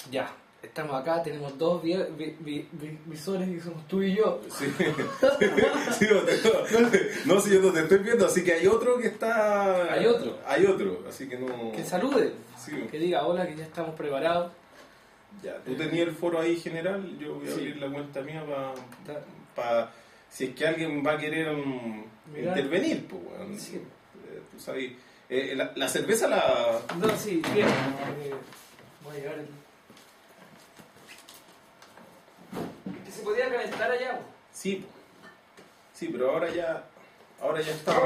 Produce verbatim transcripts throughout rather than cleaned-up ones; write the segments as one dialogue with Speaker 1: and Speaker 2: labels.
Speaker 1: Ya, estamos acá, tenemos dos vi vi vi vi visores que somos tú y yo.
Speaker 2: Sí, sí no, te, no, sí, yo no te estoy viendo, así que hay otro que está...
Speaker 1: Hay otro.
Speaker 2: Hay otro, así que no...
Speaker 1: Que salude,
Speaker 2: Sí.
Speaker 1: que diga hola, que ya estamos preparados.
Speaker 2: Ya, tú tenías el foro ahí general, yo voy a
Speaker 1: Sí.
Speaker 2: abrir la cuenta mía para... Pa, si es que alguien va a querer um, intervenir, pues, bueno,
Speaker 1: Sí.
Speaker 2: eh, tú sabes... Eh, la, la cerveza la...
Speaker 1: No, sí, bien. Eh, voy a llevar el... Que se podía calentar allá.
Speaker 2: Sí, sí, pero ahora ya... Ahora ya está...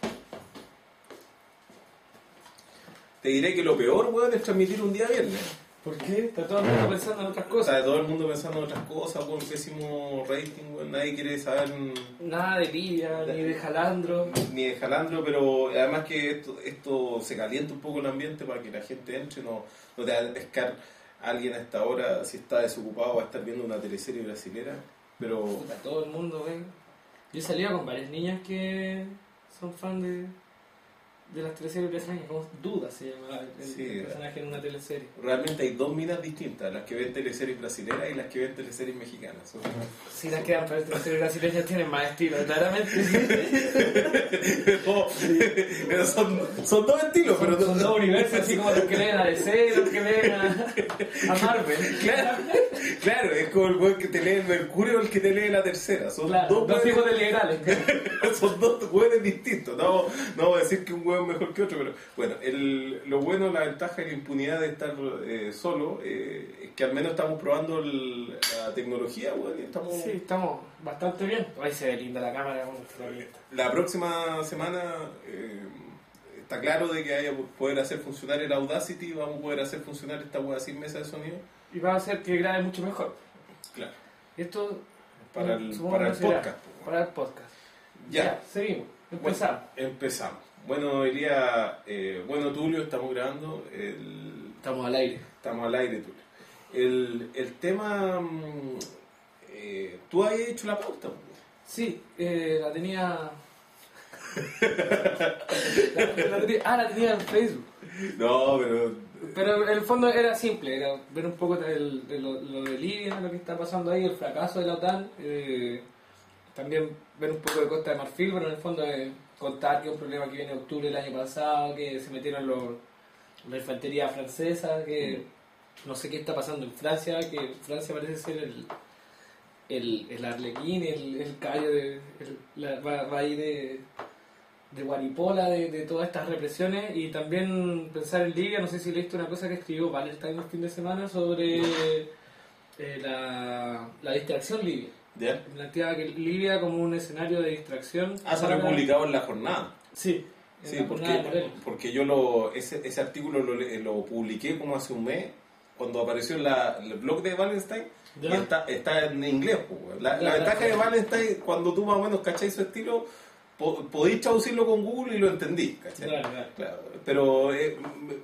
Speaker 2: Te diré que lo peor, weón, es transmitir un día viernes.
Speaker 1: ¿Por qué? Está todo el mundo pensando en otras
Speaker 2: O
Speaker 1: cosas.
Speaker 2: sea, todo el mundo pensando en otras cosas, weón, pésimo rating, weón, nadie quiere saber
Speaker 1: Nada de Libia, ni de Jalandro.
Speaker 2: ni de Jalandro, pero además que esto, esto se calienta un poco el ambiente para que la gente entre, no, no te va a pescar a alguien a esta hora, si está desocupado, va a estar viendo una teleserie brasilera, pero...
Speaker 1: Puta, todo el mundo, ven. Yo he salido con varias niñas que son fan de, de las teleseries brasileñas, como Duda se llama el,
Speaker 2: Sí,
Speaker 1: el personaje en una teleserie.
Speaker 2: realmente hay dos minas distintas, las que ven teleseries brasileras y las que ven teleseries mexicanas. Son-
Speaker 1: Si las quedan para teleseries brasileñas tienen más estilo, claramente.
Speaker 2: pero, pero son, son dos estilos,
Speaker 1: Son,
Speaker 2: pero
Speaker 1: son dos universos, así como los que leen a D C y los que leen a, a Marvel.
Speaker 2: Claro, claro, es como el weón que te lee el Mercurio o el que te lee la tercera. Son
Speaker 1: Claro,
Speaker 2: dos
Speaker 1: dos
Speaker 2: weones-
Speaker 1: tipos de liberales.
Speaker 2: son dos weones distintos. No, no voy a decir que un weón es mejor que otro, pero bueno, el, lo bueno, la ventaja y la impunidad de estar eh, solo eh, es que al menos estamos probando el- la tecnología, weón, y estamos...
Speaker 1: Sí, estamos bastante bien. Ahí se ve linda la cámara.
Speaker 2: La próxima semana eh, está claro de que vaya a poder hacer funcionar el Audacity, vamos a poder hacer funcionar esta weá sin mesa de sonido.
Speaker 1: Y va a hacer que grabe mucho mejor.
Speaker 2: Claro.
Speaker 1: Esto
Speaker 2: Para el,
Speaker 1: supongo
Speaker 2: para
Speaker 1: que
Speaker 2: el
Speaker 1: será
Speaker 2: podcast.
Speaker 1: Para el podcast.
Speaker 2: Ya.
Speaker 1: seguimos. Empezamos.
Speaker 2: Bueno, empezamos. Bueno, hoy día, eh, bueno, Tulio, estamos grabando. El,
Speaker 1: Estamos al aire.
Speaker 2: estamos al aire, Tulio. El, el tema. mm, eh, Tú habías hecho la pauta.
Speaker 1: Sí, eh, la tenía... la, la tenía... Ah, la tenía en Facebook.
Speaker 2: No, pero.
Speaker 1: Pero en el fondo era simple, era ver un poco el- de lo, lo de Libia, lo que está pasando ahí, el fracaso de la OTAN, eh, también ver un poco de Costa de Marfil, pero en el fondo es contar que es un problema que viene en octubre del año pasado, que se metieron los, la infantería francesa, que no sé qué está pasando en Francia, que Francia parece ser el, el, el arlequín, el, el callo de, el, la, va, va ahí de... de Guaripola, de, de todas estas represiones, y también pensar en Libia. No sé si leíste una cosa que escribió Valentine el fin de semana sobre eh, la, la distracción libia.
Speaker 2: ¿Ya?
Speaker 1: Planteaba que Libia como un escenario de distracción.
Speaker 2: Ah, se lo he
Speaker 1: para-
Speaker 2: publicado en la jornada.
Speaker 1: Sí, en
Speaker 2: Sí,
Speaker 1: la jornada de
Speaker 2: porque,
Speaker 1: Morelos.
Speaker 2: porque yo lo, ese, ese artículo lo, lo publiqué como hace un mes, cuando apareció en la, el blog de Wallenstein, y
Speaker 1: Ya.
Speaker 2: está, está en inglés. Pues, weón. la,
Speaker 1: Ya,
Speaker 2: la ventaja
Speaker 1: ya.
Speaker 2: de Wallenstein, cuando tú más o menos cacháis su estilo, po- podéis traducirlo con Google y lo entendí. ¿Cachai?
Speaker 1: Claro, claro.
Speaker 2: Claro, pero eh,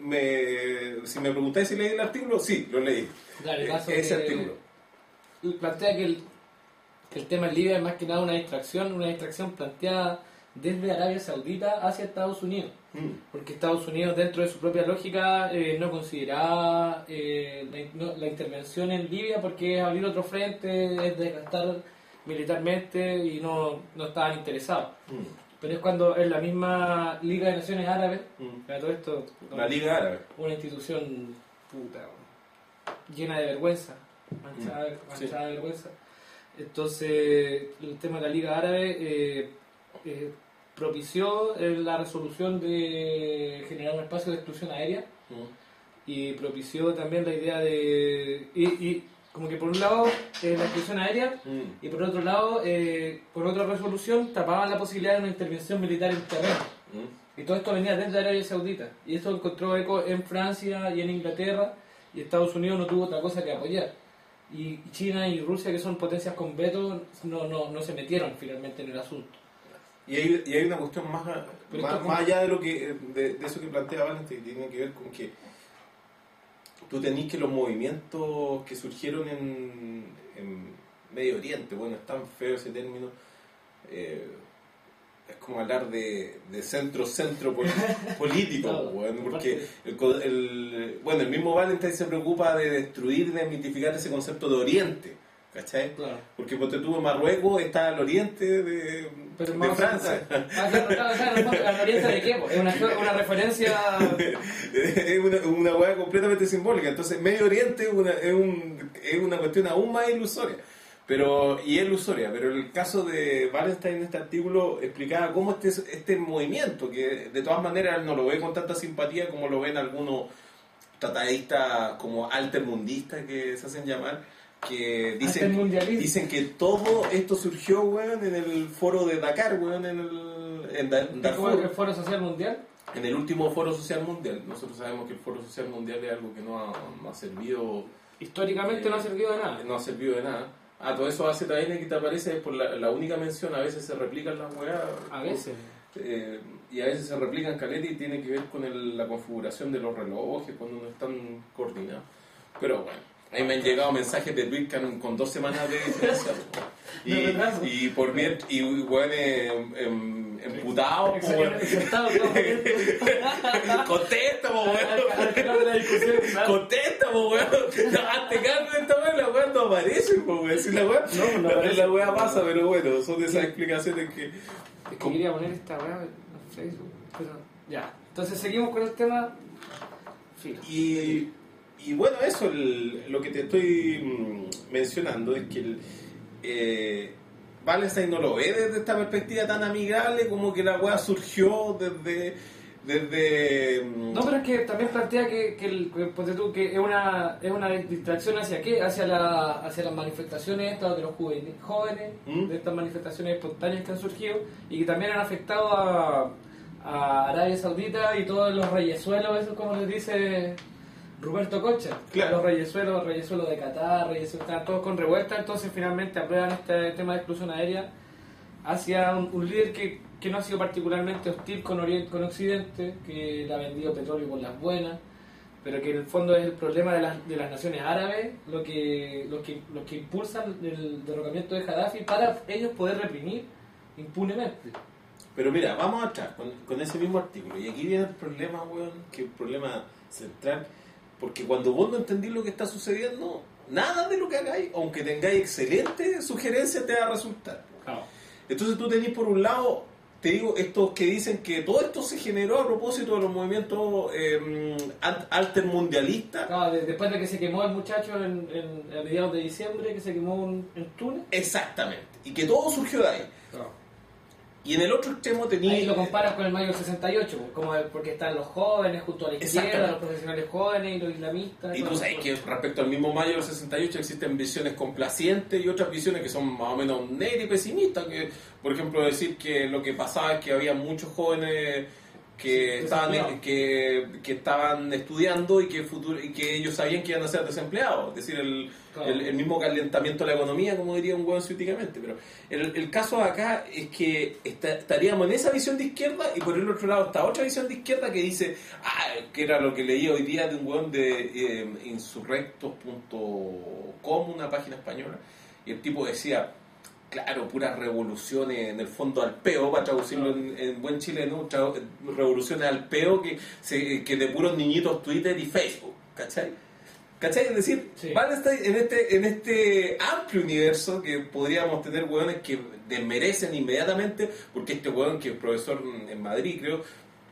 Speaker 2: me, si me preguntáis si leí el artículo, sí, lo leí.
Speaker 1: Claro, el
Speaker 2: Eh,
Speaker 1: caso
Speaker 2: ese
Speaker 1: que-
Speaker 2: artículo.
Speaker 1: Plantea que el, que el tema en Libia es más que nada una distracción, una distracción planteada desde Arabia Saudita hacia Estados Unidos.
Speaker 2: Mm.
Speaker 1: Porque Estados Unidos, dentro de su propia lógica, eh, no consideraba eh, la, no- la intervención en Libia porque es abrir otro frente, es desgastar militarmente, y no, no estaban interesados.
Speaker 2: Mm.
Speaker 1: Pero es cuando en la misma Liga de Naciones Árabes,
Speaker 2: Mm.
Speaker 1: para todo esto,
Speaker 2: La Liga Árabe.
Speaker 1: una institución puta, llena de vergüenza, manchada,
Speaker 2: Mm,
Speaker 1: manchada de vergüenza. Entonces, el tema de la Liga Árabe eh, eh, propició eh, la resolución de generar un espacio de exclusión aérea,
Speaker 2: Mm.
Speaker 1: y propició también la idea de... Y, y como que por un lado eh, la exclusión aérea,
Speaker 2: Mm.
Speaker 1: y por otro lado, eh, por otra resolución, tapaban la posibilidad de una intervención militar en terreno.
Speaker 2: Mm.
Speaker 1: Y todo esto venía desde Arabia Saudita. Y eso encontró eco en Francia y en Inglaterra, y Estados Unidos no tuvo otra cosa que apoyar. Y China y Rusia, que son potencias con veto, no, no, no se metieron finalmente en el asunto.
Speaker 2: Y hay, y hay una cuestión más,
Speaker 1: Pero
Speaker 2: más,
Speaker 1: esto-
Speaker 2: más allá de lo que de, de eso que plantea Valente, que tiene que ver con que tú tenés que los movimientos que surgieron en, en Medio Oriente, bueno, es tan feo ese término, eh, es como hablar de, de centro-centro político,
Speaker 1: Claro,
Speaker 2: bueno, porque
Speaker 1: aparte-
Speaker 2: el, el, bueno, el mismo Valentine se preocupa de destruir, de mitificar ese concepto de Oriente, ¿cachai?
Speaker 1: Claro.
Speaker 2: Porque ponte tú en Marruecos está al oriente de,
Speaker 1: Pero
Speaker 2: de
Speaker 1: más-
Speaker 2: Francia.
Speaker 1: Ah, claro, claro, claro, ¿al oriente de qué? Es una, una referencia.
Speaker 2: Es una, una hueá completamente simbólica. Entonces, Medio Oriente es una, es, un, es una cuestión aún más ilusoria. Pero, y es ilusoria, pero el caso de Wallenstein en este artículo explicaba cómo este, este movimiento, que de todas maneras él no lo ve con tanta simpatía como lo ven algunos tratadistas como altermundistas que se hacen llamar, que dicen,
Speaker 1: Altermundialismo.
Speaker 2: dicen que todo esto surgió, weón, en el foro de Dakar, weón, en el en Da-
Speaker 1: ¿El
Speaker 2: Darfur,
Speaker 1: Foro Social Mundial?
Speaker 2: en el último foro social mundial. Nosotros sabemos que el foro social mundial es algo que no ha, no ha servido
Speaker 1: Históricamente no ha servido de nada.
Speaker 2: no ha servido de nada. Ah, todo eso A Z N que te aparece es por la, la única mención, a veces se replican las weas.
Speaker 1: A veces.
Speaker 2: Eh, y a veces se replican caleta y tiene que ver con el- la configuración de los relojes cuando no están coordinados. Pero bueno, ahí me han llegado mensajes de Luis con, con dos semanas de diferencia. Y,
Speaker 1: De retraso.
Speaker 2: y por bien, y bueno, em, em, emputados, po, weón.
Speaker 1: Exaltado, claro.
Speaker 2: Contesta, po,
Speaker 1: Al- al- al final de la discusión,
Speaker 2: weón.
Speaker 1: claro.
Speaker 2: Contesta, po, weón. Hazte cargo de esta weón, la weón no aparece, po, weón. Si la weón,
Speaker 1: No, no
Speaker 2: la,
Speaker 1: aparece.
Speaker 2: la weón pasa, pero bueno, son de esas explicaciones que.
Speaker 1: Es que quería poner esta weá en Facebook, pero ya. Entonces seguimos con el tema. Filo.
Speaker 2: Y, y bueno, eso, el- lo que te estoy mm, mencionando es que el, eh, Wallenstein no lo ve desde esta perspectiva tan amigable, como que la weá surgió desde. desde mm,
Speaker 1: No, pero es que también plantea que, que, el, que, ponte tú, que es una, es una distracción hacia qué, hacia, la, hacia las manifestaciones estas de los juveni- jóvenes,
Speaker 2: ¿Mm?
Speaker 1: de estas manifestaciones espontáneas que han surgido y que también han afectado a, a Arabia Saudita y todos los reyesuelos, eso como les dice Roberto Concha.
Speaker 2: Claro.
Speaker 1: Los reyesuelos, reyesuelos de Qatar, reyesuelos, están todos con revuelta, entonces finalmente aprueban este tema de exclusión aérea hacia un, un líder que, que no ha sido particularmente hostil con Oriente, con Occidente, que le ha vendido petróleo por las buenas, pero que en el fondo es el problema de las, de las naciones árabes lo que, lo que, lo que impulsan el derrocamiento de Gaddafi para ellos poder reprimir impunemente.
Speaker 2: Pero mira, vamos atrás con, con ese mismo artículo. Y aquí viene el problema, weón, que es el problema central. Porque cuando vos no entendís lo que está sucediendo, nada de lo que hagáis, aunque tengáis excelentes sugerencias, te va a resultar.
Speaker 1: Claro.
Speaker 2: Entonces tú tenés por un lado, te digo, estos que dicen que todo esto se generó a propósito de los movimientos eh, altermundialistas.
Speaker 1: Claro, de- después de que se quemó el muchacho en, en- a mediados de diciembre, que se quemó un- en Túnez.
Speaker 2: Exactamente. Y que todo surgió de ahí.
Speaker 1: Claro.
Speaker 2: Y en el otro extremo tenías...
Speaker 1: Ahí lo comparas con el mayo del sesenta y ocho, como el- porque están los jóvenes junto a la izquierda,
Speaker 2: Exactamente.
Speaker 1: los profesionales jóvenes y los islamistas.
Speaker 2: Y tú sabes que respecto al mismo mayo del sesenta y ocho existen visiones complacientes y otras visiones que son más o menos negras y pesimistas. Que, por ejemplo, decir que lo que pasaba es que había muchos jóvenes que
Speaker 1: Sí,
Speaker 2: estaban
Speaker 1: desempleados.
Speaker 2: que, que estaban estudiando y que futuro, y que ellos sabían que iban a ser desempleados. Es decir, el,
Speaker 1: Claro.
Speaker 2: el, el mismo calentamiento de la economía, como diría un hueón ciúticamente. Pero el, el caso de acá es que está- estaríamos en esa visión de izquierda y por el otro lado está otra visión de izquierda que dice, ah, que era lo que leí hoy día de un hueón de eh, insurrectos punto com, una página española, y el tipo decía, claro, puras revoluciones en el fondo al peo, para traducirlo en, en buen chileno, tra- revoluciones al peo que, se, que de puros niñitos Twitter y Facebook, ¿cachai? ¿Cachai? Es decir,
Speaker 1: Sí.
Speaker 2: van a estar en este, en este amplio universo que podríamos tener hueones que desmerecen inmediatamente, porque este hueón que es profesor en Madrid, creo,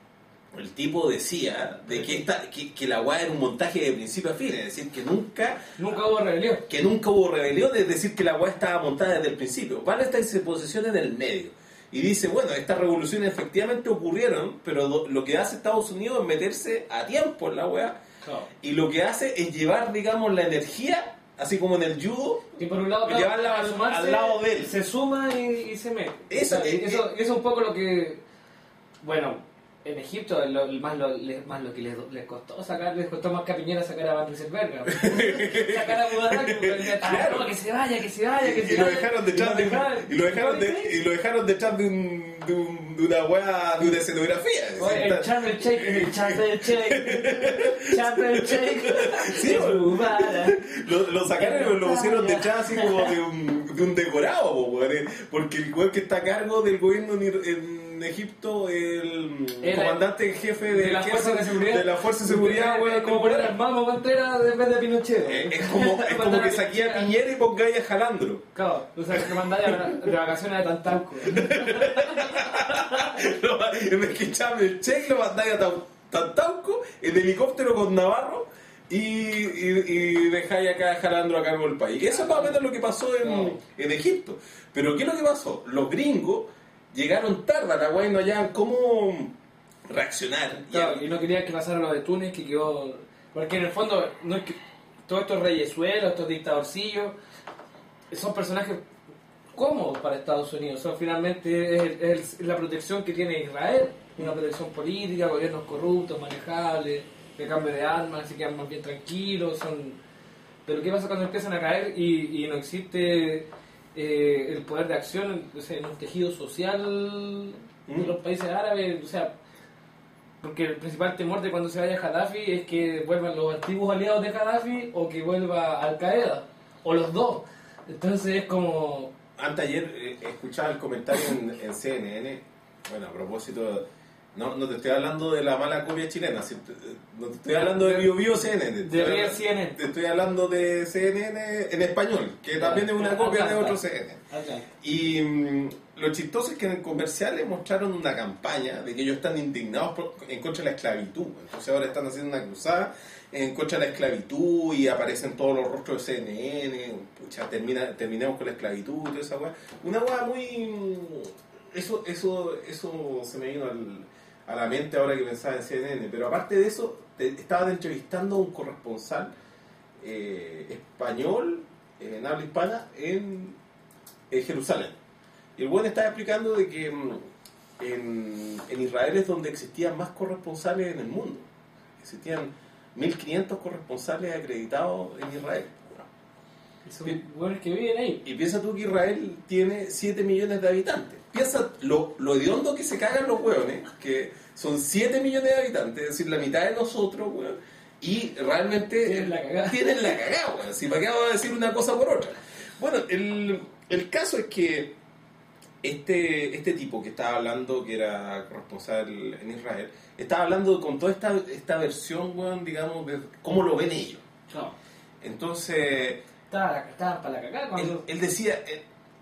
Speaker 2: el tipo decía de que, esta, que, que la hueá era un montaje de principio a fin, es decir, que nunca
Speaker 1: Nunca hubo rebelión.
Speaker 2: que nunca hubo rebelión, es decir, que la hueá estaba montada desde el principio. Wallenstein se posiciona en el medio y dice, bueno, estas revoluciones efectivamente ocurrieron, pero do- lo que hace Estados Unidos es meterse a tiempo en la hueá
Speaker 1: Claro.
Speaker 2: y lo que hace es llevar, digamos, la energía, así como en el judo,
Speaker 1: Y por un lado,
Speaker 2: llevarla al-
Speaker 1: sumarse,
Speaker 2: al lado de él.
Speaker 1: Se suma y, y se mete.
Speaker 2: Eso,
Speaker 1: O sea,
Speaker 2: eh,
Speaker 1: eso, eso es un poco lo que. Bueno, en Egipto, lo, más, lo, le- más lo que les, les costó sacar, les costó más que a Piñera sacar a Van Rieselberg. sacar a Mubarak,
Speaker 2: Claro.
Speaker 1: no, que se vaya, que se vaya, que
Speaker 2: y
Speaker 1: se
Speaker 2: lo
Speaker 1: vaya.
Speaker 2: dejaron detrás de,
Speaker 1: Y lo dejaron-
Speaker 2: y lo dejaron de, y lo dejaron detrás de, un, de, un, de una hueá, de una escenografía. Es decir,
Speaker 1: Oye, el
Speaker 2: está-
Speaker 1: Charles Shake, el Charles Shake, Charles Shake,
Speaker 2: Sí,
Speaker 1: es Mubarak.
Speaker 2: lo, lo sacaron y lo pusieron detrás así como de un, de un decorado, po, weón. Porque el weón que está a cargo del gobierno en, en Egipto, el
Speaker 1: Era
Speaker 2: comandante jefe de,
Speaker 1: de la fuerza de seguridad,
Speaker 2: de la fuerza de seguridad, weón,
Speaker 1: es como poner al Mamo Contreras en vez de Pinochet.
Speaker 2: Eh, es como, es como que saqué a Piñera y pongáis a Jalandro.
Speaker 1: Claro, o sea, que mandáis de vacaciones a Tantalco.
Speaker 2: En vez que echarme el cheque, lo mandáis a Tantauco en helicóptero con Navarro y, y, y dejáis acá a Jalandro a cargo del país. Eso es más o menos lo que pasó en, no. en Egipto. Pero ¿qué es lo que pasó? Los gringos llegaron tarde a la guay, no hallaban cómo reaccionar.
Speaker 1: Claro, y, y no querían que pasara lo de Túnez, que quedó... Porque en el fondo, no es que todos estos reyesuelos, estos dictadorcillos, son personajes cómodos para Estados Unidos. Son finalmente es, es la protección que tiene Israel, una protección política, gobiernos corruptos, manejables, de cambio de armas, así que quedan más bien tranquilos. Son... Pero ¿qué pasa cuando empiezan a caer y, y no existe eh, el poder de acción, o sea, en un tejido social de los países árabes? O sea, porque el principal temor de cuando se vaya Gaddafi es que vuelvan los antiguos aliados de Gaddafi o que vuelva Al Qaeda, o los dos. Entonces es como...
Speaker 2: Antes ayer eh, escuchaba el comentario en, en C N N, bueno, a propósito, no, no te estoy hablando de la mala copia chilena, si te, no te estoy hablando de Bio Bio C N N,
Speaker 1: de Real C N N.
Speaker 2: Te estoy hablando de C N N en español, que también es una copia de otro C N N. Y mmm, lo chistoso es que en el comercial les mostraron una campaña de que ellos están indignados por, en contra de la esclavitud. Entonces ahora están haciendo una cruzada en contra de la esclavitud y aparecen todos los rostros de C N N, pucha, termina, terminamos con la esclavitud y toda esa weá. Una weá muy... Eso, eso, eso se me vino al, a la mente ahora que pensaba en C N N. Pero aparte de eso, te, estaban entrevistando a un corresponsal eh, español, en habla hispana, en, en Jerusalén. Y el buen estaba explicando de que en, en Israel es donde existían más corresponsales en el mundo. Existían mil quinientos corresponsales acreditados en Israel.
Speaker 1: Y son buenos que viven ahí.
Speaker 2: Y piensa tú que Israel tiene siete millones de habitantes. Piensa lo, lo hediondo que se cagan los hueones, que son siete millones de habitantes, es decir, la mitad de nosotros, hueón, y realmente
Speaker 1: tienen la cagada.
Speaker 2: Tienen la cagada, hueón. Si para qué vamos a decir una cosa por otra. Bueno, el, el caso es que Este, este tipo que estaba hablando, que era corresponsal en Israel, estaba hablando con toda esta, esta versión, bueno, digamos, de cómo lo ven ellos.
Speaker 1: No.
Speaker 2: Entonces,
Speaker 1: estaba, estaba para la cagada cuando...
Speaker 2: él, él decía, eh,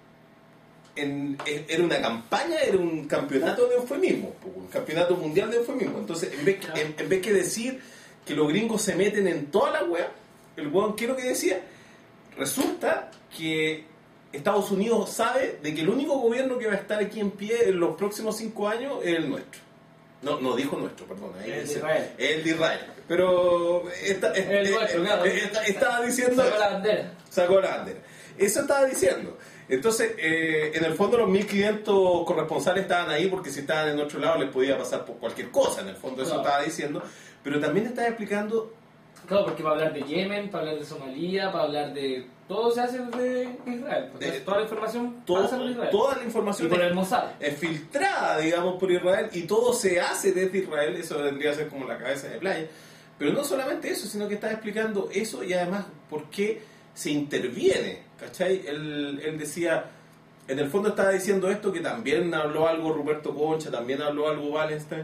Speaker 2: en, en, era una campaña, era un campeonato de eufemismo, un campeonato mundial de eufemismo. Entonces, en vez, en, en vez que decir que los gringos se meten en toda la wea, el weón, ¿qué es lo que decía? Resulta que Estados Unidos sabe de que el único gobierno que va a estar aquí en pie en los próximos cinco años es el nuestro. No, no dijo nuestro, perdón.
Speaker 1: El de Israel.
Speaker 2: El de Israel. Pero esta,
Speaker 1: el nuestro, claro.
Speaker 2: esta, estaba diciendo...
Speaker 1: Sacó la bandera.
Speaker 2: Sacó la bandera. Eso estaba diciendo. Entonces, eh, en el fondo los mil quinientos corresponsales estaban ahí porque si estaban en otro lado les podía pasar por cualquier cosa. En el fondo eso
Speaker 1: claro.
Speaker 2: estaba diciendo. Pero también estaba explicando...
Speaker 1: Claro, porque para hablar de Yemen, para hablar de Somalia, para hablar de... Todo se hace de Israel. De, toda la información
Speaker 2: todo,
Speaker 1: pasa por Israel.
Speaker 2: Toda la información
Speaker 1: y por el Mossad.
Speaker 2: Es filtrada, digamos, por Israel y todo se hace desde Israel. Eso vendría a ser como la cabeza de playa. Pero no solamente eso, sino que estaba explicando eso y además por qué se interviene. ¿Cachai? Él, él decía... En el fondo estaba diciendo esto, que también habló algo Ruperto Concha, también habló algo Wallenstein,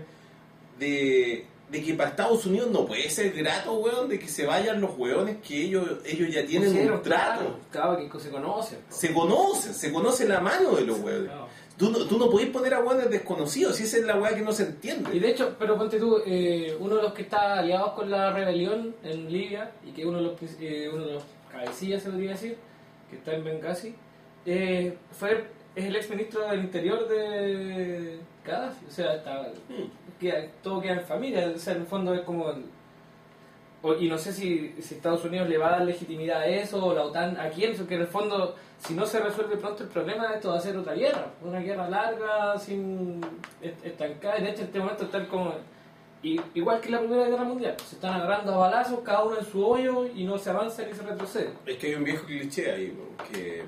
Speaker 2: de... de que para Estados Unidos no puede ser grato, weón, de que se vayan los weones que ellos ellos ya tienen
Speaker 1: Pusieron,
Speaker 2: un trato.
Speaker 1: Claro, claro, que se conocen. ¿No?
Speaker 2: Se conocen, se conoce la mano de los weones. Claro. Tú, no, tú no podés poner a weones desconocidos, si esa es la weá que no se entiende.
Speaker 1: Y de hecho, pero ponte tú, eh, uno de los que está aliados con la rebelión en Libia, y que uno de los, eh, uno de los cabecillas, se podría decir, que está en Benghazi, eh, fue, es el ex ministro del Interior de Gaddafi, o sea, está... Hmm. Queda, todo queda en familia, o sea, en el fondo es como el, o, y no sé si, si Estados Unidos le va a dar legitimidad a eso o la OTAN a quién, porque en el fondo si no se resuelve pronto el problema esto va a ser otra guerra, una guerra larga sin estancada, y de hecho en este momento están como y, igual que la Primera Guerra Mundial, se están agarrando a balazos cada uno en su hoyo y no se avanza ni se retrocede.
Speaker 2: Es que hay un viejo cliché ahí, que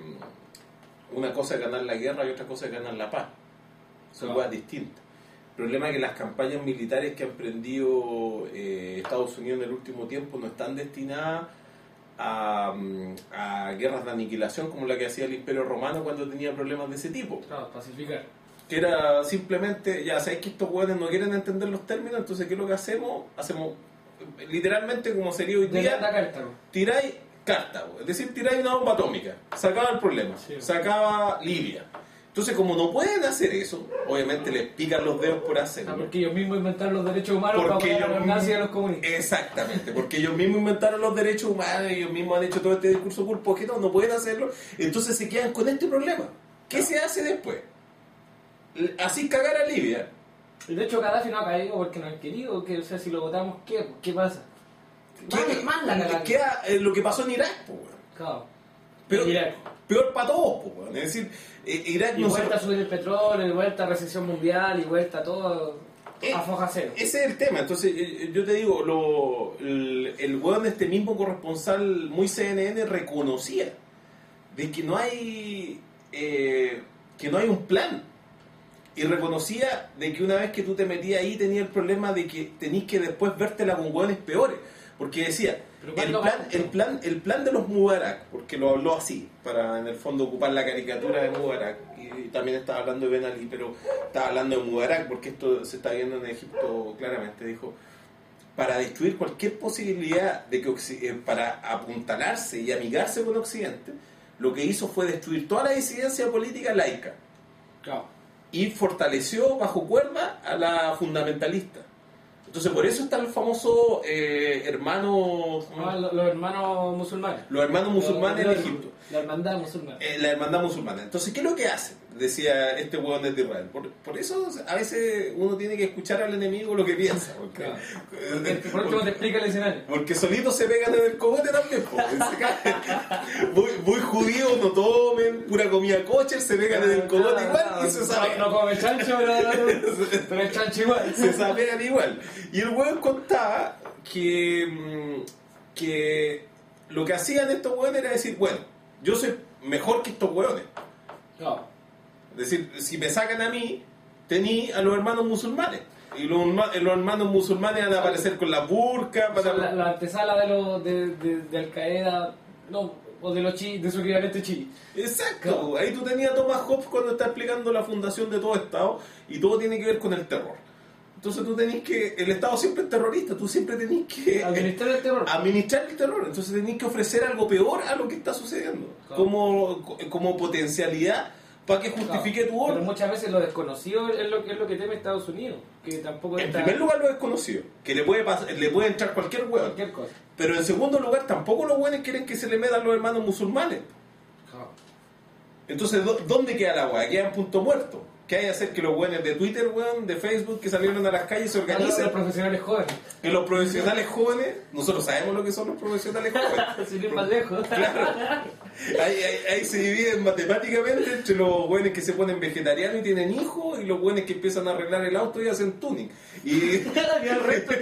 Speaker 2: una cosa es ganar la guerra y otra cosa es ganar la paz, son cosas distintas. El problema es que las campañas militares que ha emprendido eh, Estados Unidos en el último tiempo no están destinadas a, a guerras de aniquilación como la que hacía el Imperio Romano cuando tenía problemas de ese tipo.
Speaker 1: Claro, pacificar.
Speaker 2: Que era simplemente, ya sabéis que estos hueones no quieren entender los términos, entonces ¿qué es lo que hacemos? Hacemos literalmente como sería hoy día, tiráis Cartago, es decir, tiráis una bomba atómica, se acaba el problema,
Speaker 1: sí.
Speaker 2: se acaba Libia. Entonces, como no pueden hacer eso, obviamente les pican los dedos por hacerlo.
Speaker 1: Ah, porque ellos mismos inventaron los derechos humanos
Speaker 2: porque
Speaker 1: para
Speaker 2: ellos,
Speaker 1: los nazis y a los comunistas.
Speaker 2: Exactamente, porque ellos mismos inventaron los derechos humanos, ellos mismos han hecho todo este discurso cool, porque no, no pueden hacerlo, entonces se quedan con este problema. ¿Qué no. se hace después? Así cagar a Libia.
Speaker 1: Y de hecho Gaddafi no ha caído porque no han querido, que, o sea, si lo votamos, ¿qué, ¿Qué pasa?
Speaker 2: ¿Qué, más la cagada. Queda eh, lo que pasó en Irak, pues, bueno.
Speaker 1: Claro.
Speaker 2: Pero,
Speaker 1: Irak.
Speaker 2: Peor para todos, pues, bueno. Es decir, eh, Irak
Speaker 1: y
Speaker 2: no
Speaker 1: vuelta
Speaker 2: se...
Speaker 1: a subir el petróleo, y vuelta a recesión mundial, y vuelta a todo
Speaker 2: eh,
Speaker 1: a foja cero.
Speaker 2: Ese es el tema. Entonces, eh, yo te digo, lo, el, el weón de este mismo corresponsal muy C N N reconocía de que no hay eh, que no hay un plan. Y reconocía de que una vez que tú te metías ahí tenía el problema de que tenías que después vértela con hueones peores. Porque decía, el plan, el, plan, el plan de los Mubarak, porque lo habló así, para en el fondo ocupar la caricatura de Mubarak, y también estaba hablando de Ben Ali, pero estaba hablando de Mubarak porque esto se está viendo en Egipto claramente, dijo, para destruir cualquier posibilidad de que para apuntalarse y amigarse con Occidente, lo que hizo fue destruir toda la disidencia política laica.
Speaker 1: Claro.
Speaker 2: Y fortaleció bajo cuerda a la fundamentalista. Entonces por eso están los famosos eh, hermanos...
Speaker 1: Ah, los, los hermanos musulmanes.
Speaker 2: Los hermanos musulmanes
Speaker 1: los,
Speaker 2: en Egipto.
Speaker 1: La hermandad musulmana.
Speaker 2: Eh, la hermandad musulmana. Entonces, ¿qué es lo que hace? Decía este huevón de Israel. Por, por eso a veces uno tiene que escuchar al enemigo lo que piensa. Porque,
Speaker 1: claro. porque, por último te explica el escenario.
Speaker 2: Porque solito se pegan en el cogote también. muy, muy judíos, no tomen, pura comida kosher, se pegan en el cogote claro, igual claro, y se saben.
Speaker 1: No, no come chancho, pero, pero el chancho igual.
Speaker 2: Se sapean igual. Y el huevón contaba que, que lo que hacían estos huevones era decir, bueno, yo soy mejor que estos huevones.
Speaker 1: No.
Speaker 2: Es decir, si me sacan a mí, tení a los hermanos musulmanes. Y los, los hermanos musulmanes van a aparecer con la burka.
Speaker 1: O sea, la, la antesala de, lo, de, de, de Al Qaeda, no, o de los chi, de su equivalente Chile.
Speaker 2: Exacto. Claro. Ahí tú tenías a Thomas Hobbes cuando está explicando la fundación de todo Estado. Y todo tiene que ver con el terror. Entonces tú tenés que... El Estado siempre es terrorista. Tú siempre tenés que...
Speaker 1: Administrar el terror.
Speaker 2: Administrar el terror. Entonces tenés que ofrecer algo peor a lo que está sucediendo. Claro. Como, como potencialidad... para que justifique claro, tu orden.
Speaker 1: Pero muchas veces lo desconocido es lo, es lo que teme Estados Unidos. Que tampoco
Speaker 2: en
Speaker 1: está...
Speaker 2: primer lugar lo desconocido, que le puede pasar, le puede entrar cualquier hueón.
Speaker 1: Cualquier cosa.
Speaker 2: Pero en segundo lugar tampoco los hueones quieren que se le metan los hermanos musulmanes.
Speaker 1: Claro.
Speaker 2: Entonces, ¿dónde queda la hueá? Queda en punto muerto. ¿Qué hay que hacer? Que los hueones de Twitter, hueón, de Facebook, que salieron a las calles se organicen.
Speaker 1: Los profesionales jóvenes.
Speaker 2: Que los profesionales jóvenes, nosotros sabemos lo que son los profesionales jóvenes.
Speaker 1: Sin ir más lejos.
Speaker 2: Claro. Ahí, ahí, ahí se dividen matemáticamente entre los buenos que se ponen vegetarianos y tienen hijos y los buenos que empiezan a arreglar el auto y hacen tuning. Y,
Speaker 1: y el resto,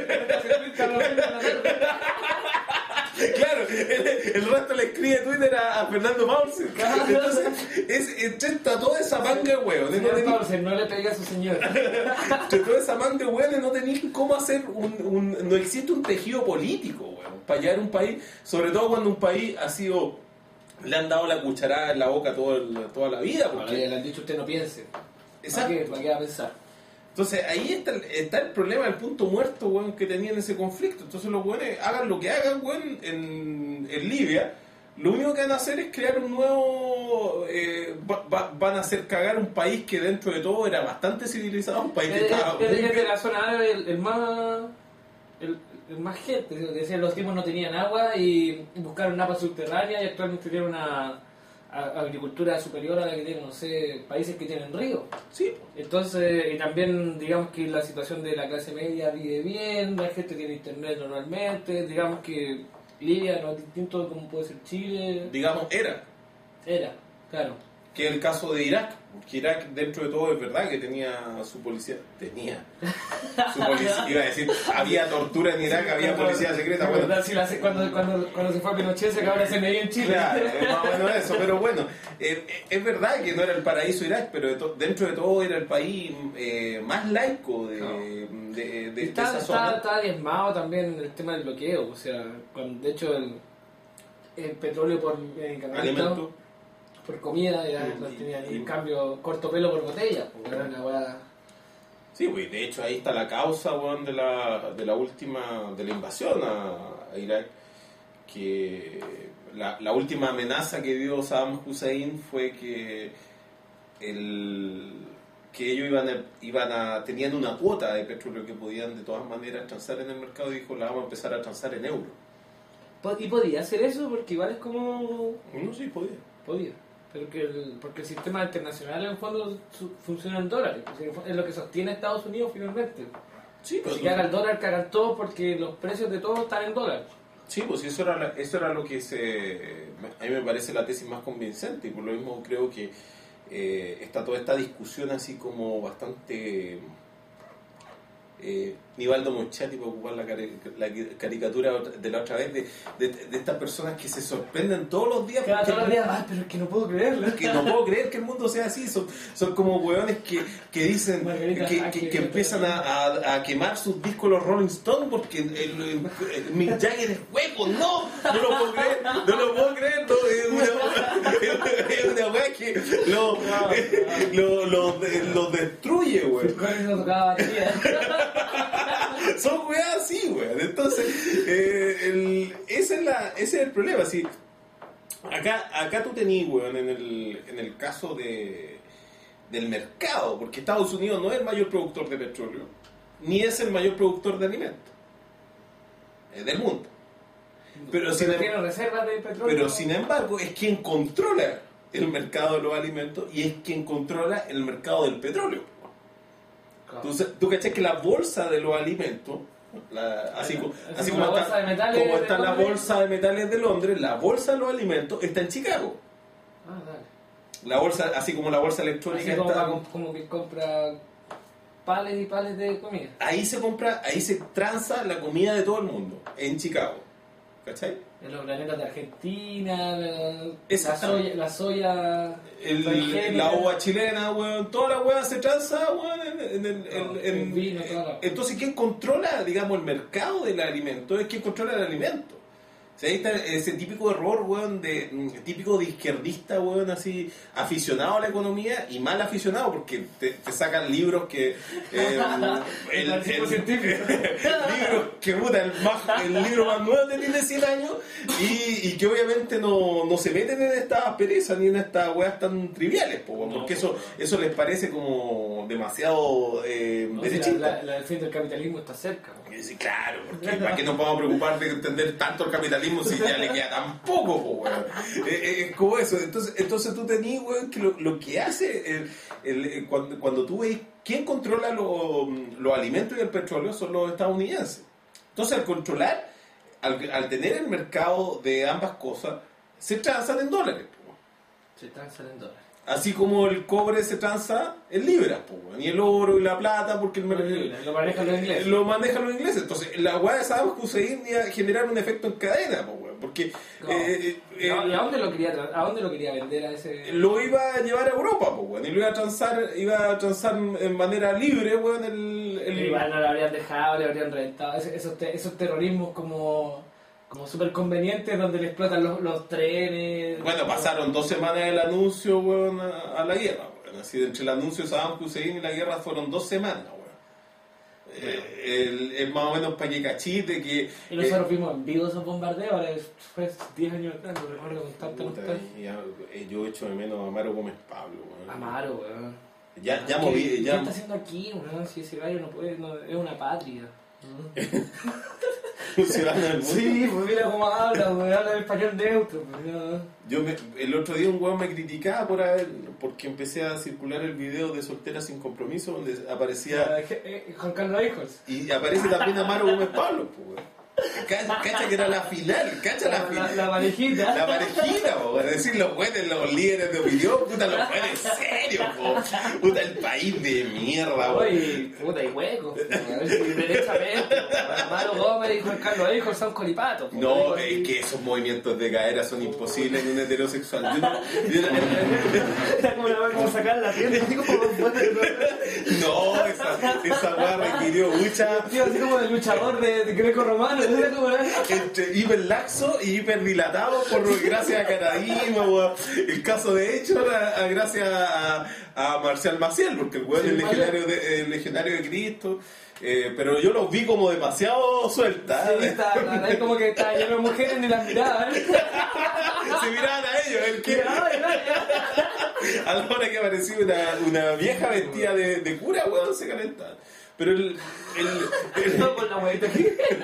Speaker 2: claro, el, el resto le escribe Twitter a, a Fernando Paulsen. Entonces, es, está toda esa manga de huevos.
Speaker 1: Señor no, tenés, Paulsen, no le pegue a su señora.
Speaker 2: Entre toda esa manga de huevos no tenéis cómo hacer un, un... No existe un tejido político, huevón, para llevar un país, sobre todo cuando un país ha sido... Le han dado la cucharada en la boca todo el, toda la vida. Porque...
Speaker 1: Vale, le han dicho usted no piense.
Speaker 2: Exacto.
Speaker 1: ¿Para qué, ¿Para qué va a pensar?
Speaker 2: Entonces ahí está, está el problema, el punto muerto, weón, que tenían ese conflicto. Entonces los weones hagan lo que hagan, weón, en, en Libia. Lo único que van a hacer es crear un nuevo... Eh, va, va, van a hacer cagar un país que dentro de todo era bastante civilizado. Un país que
Speaker 1: es,
Speaker 2: estaba...
Speaker 1: Es, es de la zona árabe el, el más... El, el más gente. Decían, los tipos no tenían agua y buscaron agua subterránea y actualmente tienen una... agricultura superior a la que tienen, no sé, países que tienen ríos.
Speaker 2: Sí.
Speaker 1: Entonces, y también digamos que la situación de la clase media vive bien, la gente tiene internet normalmente, digamos que Libia no es distinto como puede ser Chile.
Speaker 2: Digamos, era.
Speaker 1: Era, claro.
Speaker 2: Que es el caso de Irak, que Irak dentro de todo es verdad que tenía su policía, tenía su policía, iba a decir, había tortura en Irak, había policía secreta.
Speaker 1: Sí,
Speaker 2: bueno,
Speaker 1: verdad, sí, la, cuando, cuando, cuando se fue a Pinochet se acabó se medía en Chile.
Speaker 2: Claro, es más o menos eso, pero bueno, eh, es verdad que no era el paraíso Irak, pero de to, dentro de todo era el país eh, más laico de, no. de, de, de,
Speaker 1: está,
Speaker 2: de esa zona.
Speaker 1: Está, está diezmado también el tema del bloqueo, o sea, cuando, de hecho el el petróleo por medicamentos,
Speaker 2: Alimento.
Speaker 1: por comida, ya
Speaker 2: Mm,
Speaker 1: no tenían
Speaker 2: y-
Speaker 1: en cambio corto pelo por botella, porque era una weá.
Speaker 2: Sí, pues de hecho ahí está la causa, weón, de la, de la última, de la invasión a, a Irak, que la, la última amenaza que dio Saddam Hussein fue que el que ellos iban a, iban a tenían una cuota de petróleo que podían de todas maneras transar en el mercado, y dijo, la vamos a empezar a transar en euros.
Speaker 1: ¿Y podía hacer eso? Porque igual es como...
Speaker 2: No, sí, podía.
Speaker 1: Podía. Pero que el, porque el sistema internacional en el fondo su- funciona en dólares. Es lo que sostiene a Estados Unidos finalmente.
Speaker 2: Sí,
Speaker 1: Si caga el dólar, cagan todos porque los precios de todos están en dólares.
Speaker 2: Sí, pues eso era, la- eso era lo que se... A mí me parece la tesis más convincente, y por lo mismo creo que eh, está toda esta discusión así como bastante... Eh, Nivaldo Mochati, para ocupar la, cari- la caricatura de la otra vez, de, de, de estas personas que se sorprenden todos los días.
Speaker 1: Cada
Speaker 2: porque-
Speaker 1: todos los días, ay, pero es que no puedo creerlo.
Speaker 2: que no puedo creer que el mundo sea así. Son, son como hueones que, que dicen
Speaker 1: Margarita,
Speaker 2: que,
Speaker 1: ah,
Speaker 2: que,
Speaker 1: que-
Speaker 2: que empiezan a, a, a quemar sus discos los Rolling Stones porque el, el, el Mick Jagger es huevo. No, no lo puedo creer, no lo puedo creer. No, es una, es una hueá que lo, lo, lo, lo destruye, güey.
Speaker 1: Con eso tocaba batería.
Speaker 2: Son weas así, weón. Entonces, eh, el, ese, es la, ese es el problema. Así, acá, acá tú tenés, weón, en el, en el caso de, del mercado, porque Estados Unidos no es el mayor productor de petróleo, ni es el mayor productor de alimentos eh, del mundo. Pero, sin,
Speaker 1: tiene reservas de petróleo.
Speaker 2: pero sin embargo, es quien controla el mercado de los alimentos y es quien controla el mercado del petróleo.
Speaker 1: Claro.
Speaker 2: Tú, tú cachai que la bolsa de los alimentos, la- así,
Speaker 1: Bueno,
Speaker 2: como,
Speaker 1: así
Speaker 2: así
Speaker 1: como
Speaker 2: como,
Speaker 1: la
Speaker 2: está,
Speaker 1: bolsa de metales
Speaker 2: como
Speaker 1: de
Speaker 2: está la
Speaker 1: Londres.
Speaker 2: bolsa de metales de Londres, la bolsa de los alimentos está en Chicago.
Speaker 1: Ah, dale.
Speaker 2: La bolsa, así como la bolsa electrónica
Speaker 1: Así como,
Speaker 2: está,
Speaker 1: para- como que compra pales y pales de comida.
Speaker 2: ahí se compra, ahí se transa la comida de todo el mundo, en Chicago. ¿Cachai?
Speaker 1: En los planetas de Argentina, la, la
Speaker 2: Exactamente.
Speaker 1: soya, la soya
Speaker 2: El,
Speaker 1: transgénica.
Speaker 2: la uva chilena, weón, toda la weá se transa, weón, en, en, el- en-
Speaker 1: No,
Speaker 2: en-
Speaker 1: el vino, toda la-
Speaker 2: Entonces, ¿quién controla, digamos, el mercado del alimento? Es quien controla el alimento. O sea, ahí está ese típico error, weón, de, mm, típico de izquierdista, weón, así, aficionado a la economía y mal aficionado, porque te, te sacan libros que... eh, el,
Speaker 1: El archivo
Speaker 2: el-
Speaker 1: científico.
Speaker 2: libros que, puta, el, más, el libro más nuevo que tiene cien años y, y que obviamente no, no se meten en estas perezas ni en estas weas tan triviales, po, weón,
Speaker 1: No,
Speaker 2: porque
Speaker 1: po,
Speaker 2: eso,
Speaker 1: weón.
Speaker 2: eso les parece como demasiado eh,
Speaker 1: No, si
Speaker 2: derechista.
Speaker 1: la, la, la- el fin del capitalismo está cerca. ¿no?
Speaker 2: Sí, claro, porque ¿para qué nos vamos a preocupar de entender tanto el capitalismo si ya le queda tan poco, po, weón? Eh, eh, Es como eso. Entonces, entonces tú tenés, weón, que lo, lo que hace el, el- el- cuando, cuando tú ves quién controla lo- los alimentos y el petróleo son los estadounidenses. Entonces, al controlar, al, al tener el mercado de ambas cosas, se transan en dólares, po.
Speaker 1: Se están saliendo dólares.
Speaker 2: Así como el cobre se transa en libras, po, weón, y el oro y la plata, porque el mercado
Speaker 1: Lo manejan los ingleses.
Speaker 2: lo manejan los ingleses. Entonces, la weá de Saddam Hussein iba a generar un efecto en cadena, po, weón, porque
Speaker 1: No.
Speaker 2: eh, eh,
Speaker 1: ¿Y a y a dónde lo quería tra- a dónde lo quería vender a ese?
Speaker 2: lo iba a llevar a Europa, po, weón, y lo iba a transar, iba a transar en manera libre, weón, el, el-
Speaker 1: Igual no lo habrían dejado, le habrían reventado. Ese- Esos, te- esos terrorismos como, como súper convenientes donde le explotan los, los trenes.
Speaker 2: Bueno, pasaron dos semanas del anuncio, weón, a, a la guerra, weón. Así, entre el anuncio de Saddam Hussein y la guerra fueron dos semanas, weón. Eh, el- es más o menos para que cachite que...
Speaker 1: Y nosotros
Speaker 2: eh,
Speaker 1: vimos en vivo esos bombardeos, ahora es- fue diez años atrás, lo recuerdo con tanta
Speaker 2: puta,
Speaker 1: nostalgia.
Speaker 2: ya, eh, yo echo de menos a Amaro Gómez Pablo, weón.
Speaker 1: Amaro, weón.
Speaker 2: Ya, ya
Speaker 1: ¿Qué-
Speaker 2: moví,
Speaker 1: ¿Qué
Speaker 2: ya...
Speaker 1: está haciendo aquí, weón? Si ese gallo no puede, no, es una patria.
Speaker 2: un ciudadano del mundo.
Speaker 1: Sí, pues mira cómo habla, weón, habla en español neutro, pues no.
Speaker 2: Yo me- el otro día un weón me criticaba por haber, porque empecé a circular el video de Solteras sin Compromiso donde aparecía
Speaker 1: Eh, eh, Juan Carlos Hijos.
Speaker 2: y aparece también Amaro Gómez Pablo, pues, weón. Cacha, cacha que era la final, cacha la
Speaker 1: La,
Speaker 2: final.
Speaker 1: la, la parejita.
Speaker 2: La parejita, po, es decir, los buenos, los líderes de opinión, puta, los buenos serios, po. Puta, el país de mierda, po.
Speaker 1: Oye, puta, y huecos. Derechamente. Amaro Gómez y Juan Carlos Hijos son colipatos.
Speaker 2: No, es que esos movimientos de cadera son imposibles en un heterosexual. Yo no, yo no-
Speaker 1: Era como la como sacar la piel así como
Speaker 2: no, esa, esa weá requirió mucha.
Speaker 1: Tío, así como de luchador de, de greco romano.
Speaker 2: entre hiper laxo y hiper dilatado por gracias a Caradima, o el caso de hecho a, a gracias a, a Marcial Maciel, porque el weón sí, es legionario de, el legionario de Cristo. Eh, pero yo los vi como demasiado sueltas.
Speaker 1: Sí, está, está, como que estaba lleno de mujeres ni las miraban.
Speaker 2: Se miraban a ellos, el que a la hora que apareció una, una vieja vestida de, de cura, weón, se calentaban. Pero el el, el,
Speaker 1: no, con la huevita aquí.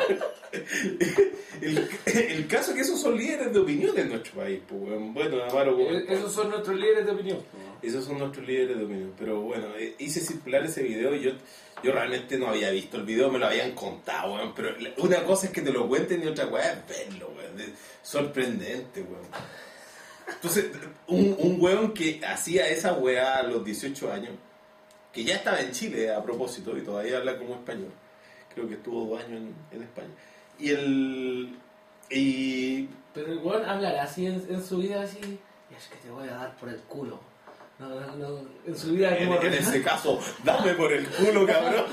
Speaker 2: el, el caso es que esos son líderes de opinión en nuestro país, pues, bueno, Amaro,
Speaker 1: bueno, esos son nuestros líderes de opinión.
Speaker 2: Esos son nuestros líderes de opinión. Pero bueno, hice circular ese video y yo yo realmente no había visto el video, me lo habían contado, weón. Pero una cosa es que te lo cuenten y otra cosa es verlo, weón. Sorprendente, weón. Entonces, un, un weón que hacía esa weá a los dieciocho años, que ya estaba en Chile a propósito y todavía habla como español. Creo que estuvo dos años en, en España. Y el... Y...
Speaker 1: Pero el weón hablará así en, en su vida, así... Es que te voy a dar por el culo. No, no, no. En su vida...
Speaker 2: En,
Speaker 1: como...
Speaker 2: en ese caso, dame por el culo, cabrón.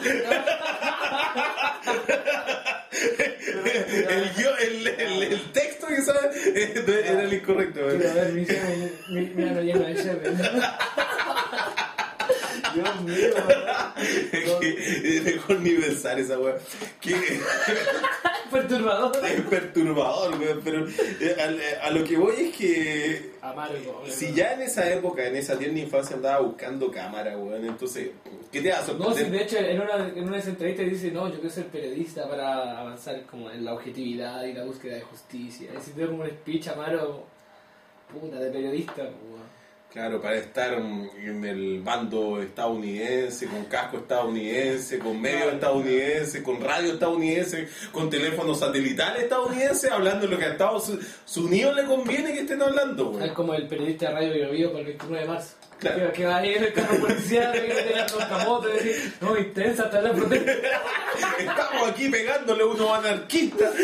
Speaker 2: el, guión, el, el, el texto que sabe era el incorrecto.
Speaker 1: Quiero ver mi mi mi mano llena de semen. Dios mío,
Speaker 2: es mejor ni pensar esa weá. Que
Speaker 1: perturbador.
Speaker 2: Es perturbador, weón. Pero a, a lo que voy es que
Speaker 1: Amargo,
Speaker 2: si ya en esa época, en esa tierna infancia andaba buscando cámara, weón, entonces, ¿qué te va a sorprender?
Speaker 1: No, si de hecho en una, en una entrevista dice, no, yo quiero ser periodista para avanzar como en la objetividad y la búsqueda de justicia. Es decir, como un speech, Amaro, puta, de periodista, weón.
Speaker 2: Claro, para estar en el bando estadounidense, con casco estadounidense, con medio estadounidense, con radio estadounidense, con teléfono satelital estadounidense, hablando de lo que a Estados Unidos le conviene que estén hablando, güey.
Speaker 1: Es como el periodista de Radio Bio Bio para el veintinueve de marzo.
Speaker 2: Claro.
Speaker 1: Que, que va ahí en el carro policial, que tiene los camotes, y decir, no, intensa hasta la protesta.
Speaker 2: Estamos aquí pegándole a unos anarquistas.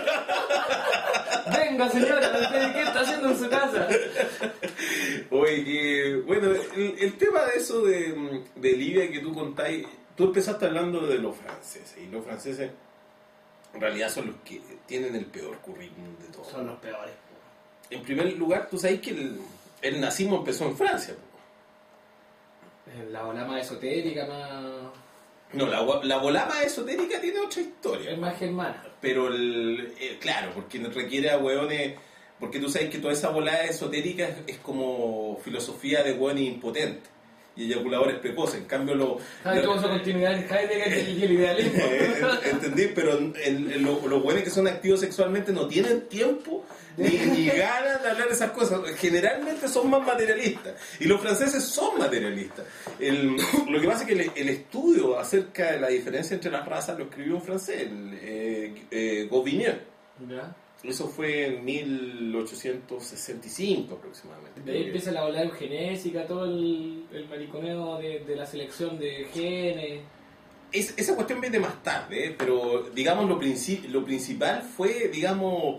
Speaker 1: Venga, señora, ¿qué está haciendo en su casa?
Speaker 2: Oye, que, bueno, el, el tema de eso de, de Libia que tú contáis, tú empezaste hablando de los franceses, y los franceses en realidad son los que tienen el peor currículum de todos.
Speaker 1: Son los peores.
Speaker 2: En primer lugar, tú sabes que el, el nazismo empezó en Francia.
Speaker 1: La ola más esotérica, más...
Speaker 2: No, la, la bola más esotérica tiene otra historia.
Speaker 1: Es más germana.
Speaker 2: Pero, el, eh, claro, porque requiere a hueones... Porque tú sabes que toda esa volada esotérica es, es como filosofía de hueones impotentes y eyaculadores precoces. En cambio, lo...
Speaker 1: ¿Sabes cómo su continuidad en Heidegger y el idealismo?
Speaker 2: Entendí, pero en, en, lo, los hueones que son activos sexualmente no tienen tiempo ni, ni ganas de hablar de esas cosas. Generalmente son más materialistas. Y los franceses son materialistas. El, lo que pasa es que el, el estudio acerca de la diferencia entre las razas lo escribió un francés, el, eh, eh, Gobineau.
Speaker 1: ¿Ya?
Speaker 2: Eso fue en mil ochocientos sesenta y cinco aproximadamente.
Speaker 1: De ahí empieza la ola eugenésica, todo el, el mariconeo de, de la selección de genes.
Speaker 2: Es, esa cuestión viene más tarde, ¿eh? Pero digamos lo, princip- lo principal fue, digamos...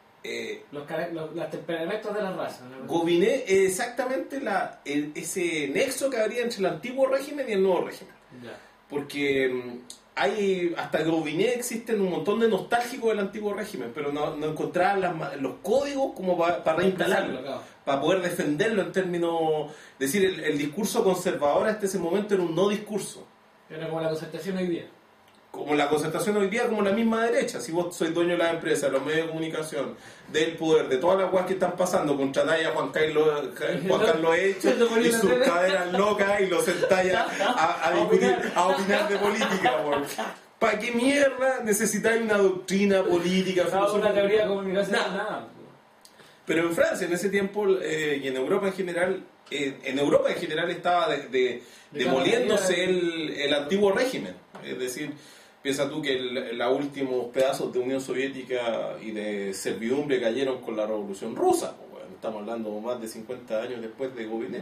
Speaker 2: Eh,
Speaker 1: los, los, los temperamentos de la raza, ¿no?
Speaker 2: Gobineau es exactamente la, el, ese nexo que habría entre el antiguo régimen y el nuevo régimen.
Speaker 1: Ya.
Speaker 2: Porque... hay hasta Gobineau existen un montón de nostálgicos del antiguo régimen, pero no, no encontraban las, los códigos como para pa reinstalarlo, claro, para poder defenderlo en términos... Es decir, el, el discurso conservador hasta ese momento era un no discurso.
Speaker 1: Era como la concertación hoy día.
Speaker 2: Como la concertación hoy día, como la misma derecha. Si vos sois dueño de la empresa, de los medios de comunicación, del poder, de todas las cosas que están pasando, contratáis a Juan Carlos, Juan Carlos Hecho y sus caderas locas y lo sentáis a, a, a, discutir, a opinar de política. ¿Para qué mierda necesitáis una doctrina política?
Speaker 1: No, una teoría de comunicación, nada. nada.
Speaker 2: Pero en Francia, en ese tiempo, eh, y en Europa en general, eh, en Europa en general estaba de, de, demoliéndose el, el antiguo régimen. Es decir... Piensa tú que los últimos pedazos de Unión Soviética y de servidumbre cayeron con la Revolución Rusa. Bueno, estamos hablando más de cincuenta años después de Gobineau.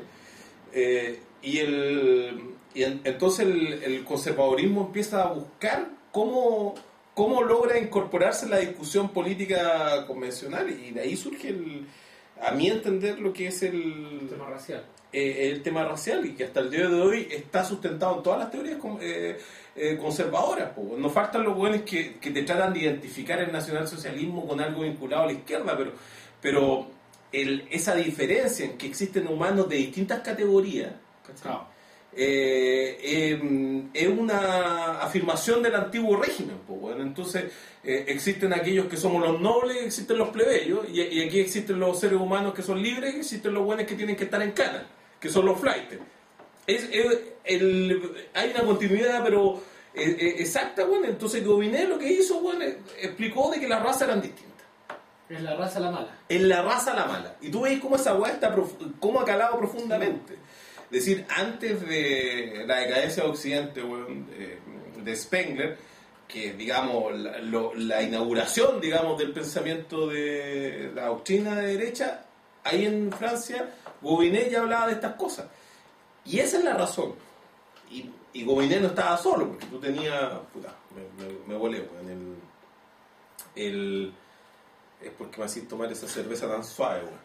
Speaker 2: Eh, y el, y en, entonces el, el conservadurismo empieza a buscar cómo, cómo logra incorporarse en la discusión política convencional. Y de ahí surge, el, a mi entender, lo que es el,
Speaker 1: el tema racial.
Speaker 2: Eh, el tema racial, y que hasta el día de hoy está sustentado en todas las teorías eh, eh, conservadoras. Po. Nos faltan los buenos que, que te tratan de identificar el nacionalsocialismo con algo vinculado a la izquierda, pero, pero el, esa diferencia en que existen humanos de distintas categorías,
Speaker 1: Claro.
Speaker 2: Eh, eh, es una afirmación del antiguo régimen. Pues, bueno. Entonces eh, existen aquellos que somos los nobles, existen los plebeyos, y, y aquí existen los seres humanos que son libres, y existen los buenos que tienen que estar en cana, que son los flaites. Es, es, el, hay una continuidad, pero eh, eh, exacta. Bueno. Entonces Gobineau lo que hizo, bueno, explicó de que las razas eran distintas.
Speaker 1: Es la raza la mala.
Speaker 2: Es la raza la mala. Y tú ves cómo esa weá está prof- cómo ha calado profundamente. Es decir, antes de la decadencia de Occidente, weón, de, de Spengler, que digamos la, lo, la inauguración, digamos, del pensamiento de la doctrina de derecha, ahí en Francia, Gobineau ya hablaba de estas cosas. Y esa es la razón. Y, y Gobineau no estaba solo, porque tú tenías, puta, me, me, me volé, weón, el, el, es porque me hacís tomar esa cerveza tan suave, weón.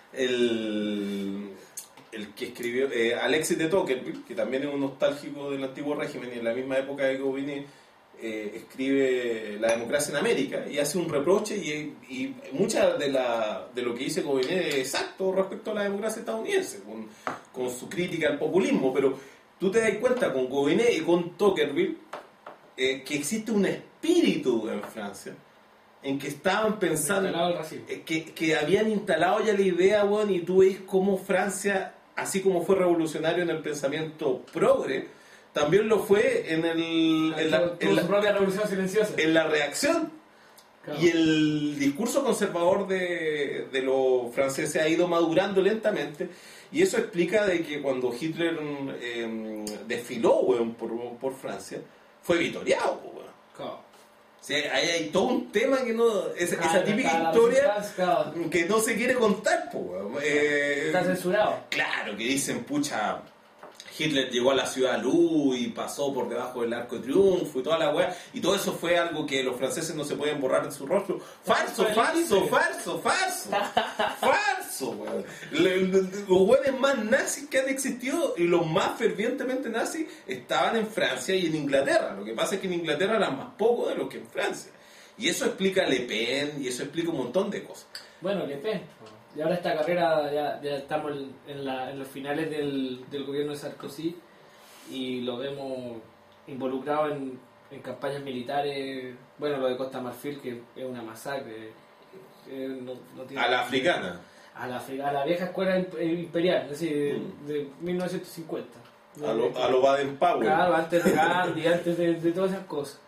Speaker 2: El... el que escribió, eh, Alexis de Tocqueville, que también es un nostálgico del antiguo régimen y en la misma época de Gobineau, eh, escribe La democracia en América y hace un reproche y, y mucha de, la, de lo que dice Gobineau es exacto respecto a la democracia estadounidense, con, con su crítica al populismo, pero tú te das cuenta con Gobineau y con Tocqueville eh, que existe un espíritu en Francia en que estaban pensando eh, que, que habían instalado ya la idea, bueno, y tú ves cómo Francia, así como fue revolucionario en el pensamiento progre, también lo fue en el en la, en la,
Speaker 1: propia revolución silenciosa,
Speaker 2: en la reacción. Claro. Y el discurso conservador de, de los franceses ha ido madurando lentamente, y eso explica de que cuando Hitler eh, desfiló, bueno, por, por Francia, fue vitoreado, bueno.
Speaker 1: Claro.
Speaker 2: O sea, ahí hay todo un tema que no. Esa,
Speaker 1: claro,
Speaker 2: esa típica
Speaker 1: claro,
Speaker 2: historia
Speaker 1: claro.
Speaker 2: que no se quiere contar, pues. Eh,
Speaker 1: Está censurado.
Speaker 2: Claro, que dicen, pucha, Hitler llegó a la ciudad luz y pasó por debajo del Arco de Triunfo y toda la weá. Y todo eso fue algo que los franceses no se pueden borrar de su rostro. Falso, falso, falso, falso. Falso, weón. Los weones más nazis que han existido y los más fervientemente nazis estaban en Francia y en Inglaterra. Lo que pasa es que en Inglaterra eran más pocos de los que en Francia. Y eso explica Le Pen y eso explica un montón de cosas.
Speaker 1: Bueno, Le Pen. Y ahora esta carrera, ya, ya estamos en, la, en los finales del, del gobierno de Sarkozy y lo vemos involucrado en, en campañas militares. Bueno, lo de Costa Marfil, que es una masacre. Eh, no, no tiene
Speaker 2: a la africana.
Speaker 1: A la, a la vieja escuela imperial, es decir, mm. de, de mil novecientos cincuenta.
Speaker 2: A lo, a lo Baden-Powell.
Speaker 1: Claro, antes de Gandhi, antes de, de todas esas cosas.